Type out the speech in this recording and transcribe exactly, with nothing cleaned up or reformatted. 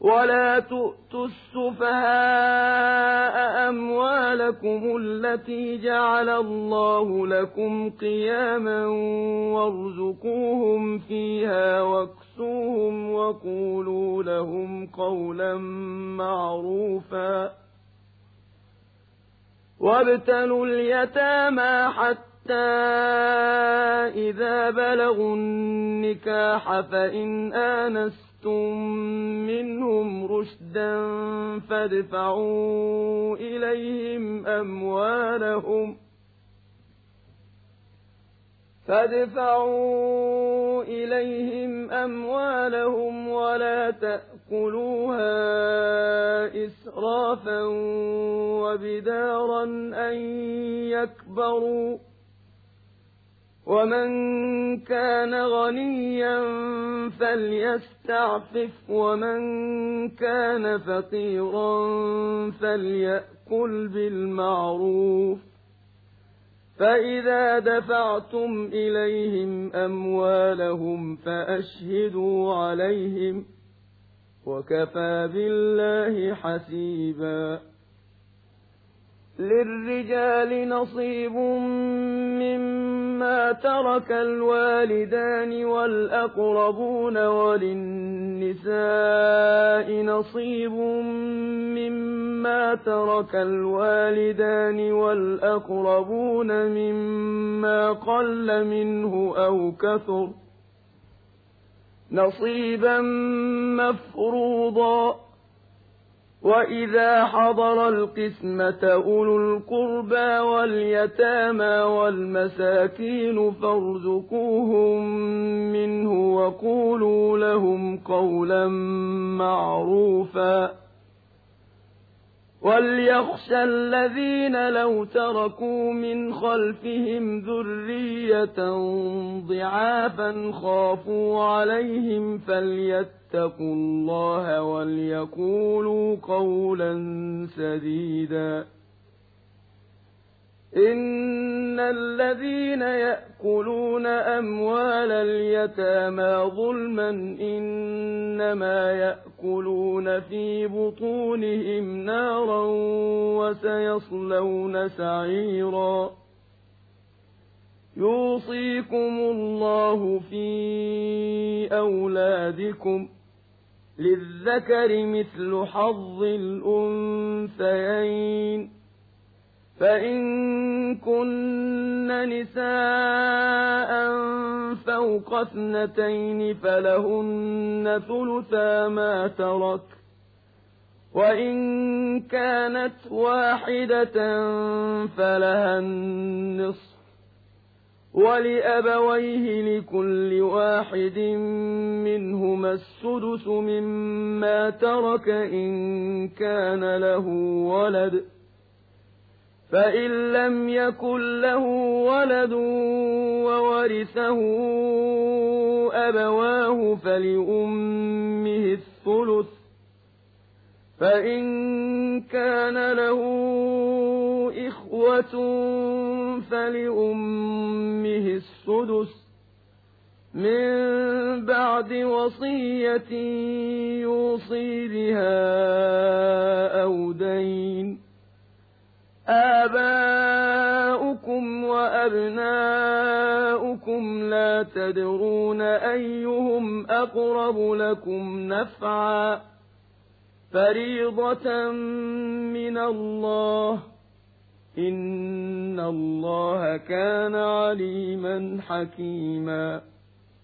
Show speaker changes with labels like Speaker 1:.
Speaker 1: ولا تؤتوا السفهاء أموالكم التي جعل الله لكم قياما وارزقوهم فيها واكسوهم وقولوا لهم قولا معروفا وابتلوا اليتامى حتى إذا بلغوا النكاح فإن آنستم منهم رشدا فادفعوا إليهم أموالهم فادفعوا إليهم أموالهم ولا تأكلوها إسرافا وبدارا أن يكبروا ومن كان غنيا فليستعفف ومن كان فقيرا فليأكل بالمعروف فإذا دفعتم إليهم أموالهم فأشهدوا عليهم وكفى بالله حسيبا للرجال نصيب مما ترك الوالدان والأقربون وللنساء نصيب مما ترك الوالدان والأقربون مما قل منه أو كثر نصيبا مفروضا وإذا حضر القسمة أولو القربى واليتامى والمساكين فارزقوهم منه وقولوا لهم قولا معروفا وليخشى الذين لو تركوا من خلفهم ذرية ضعافا خافوا عليهم فليتقوا الله وليقولوا قولا سديدا إن الذين يأكلون أموال اليتامى ظلما إنما يأكلون في بطونهم نارا وسيصلون سعيرا يوصيكم الله في أولادكم للذكر مثل حظ الأنثيين فإن كن نساء فوق اثنتين فلهن ثلثا ما ترك وإن كانت واحدة فلها النصف ولأبويه لكل واحد منهما السدس مما ترك إن كان له ولد فإن لم يكن له ولد وورثه أبواه فلأمه الثلث فإن كان له إخوة فلأمه السدس من بعد وصية يوصي بها أو دين آباؤكم وأبناؤكم لا تدرون أيهم أقرب لكم نفعا فريضة من الله إن الله كان عليما حكيما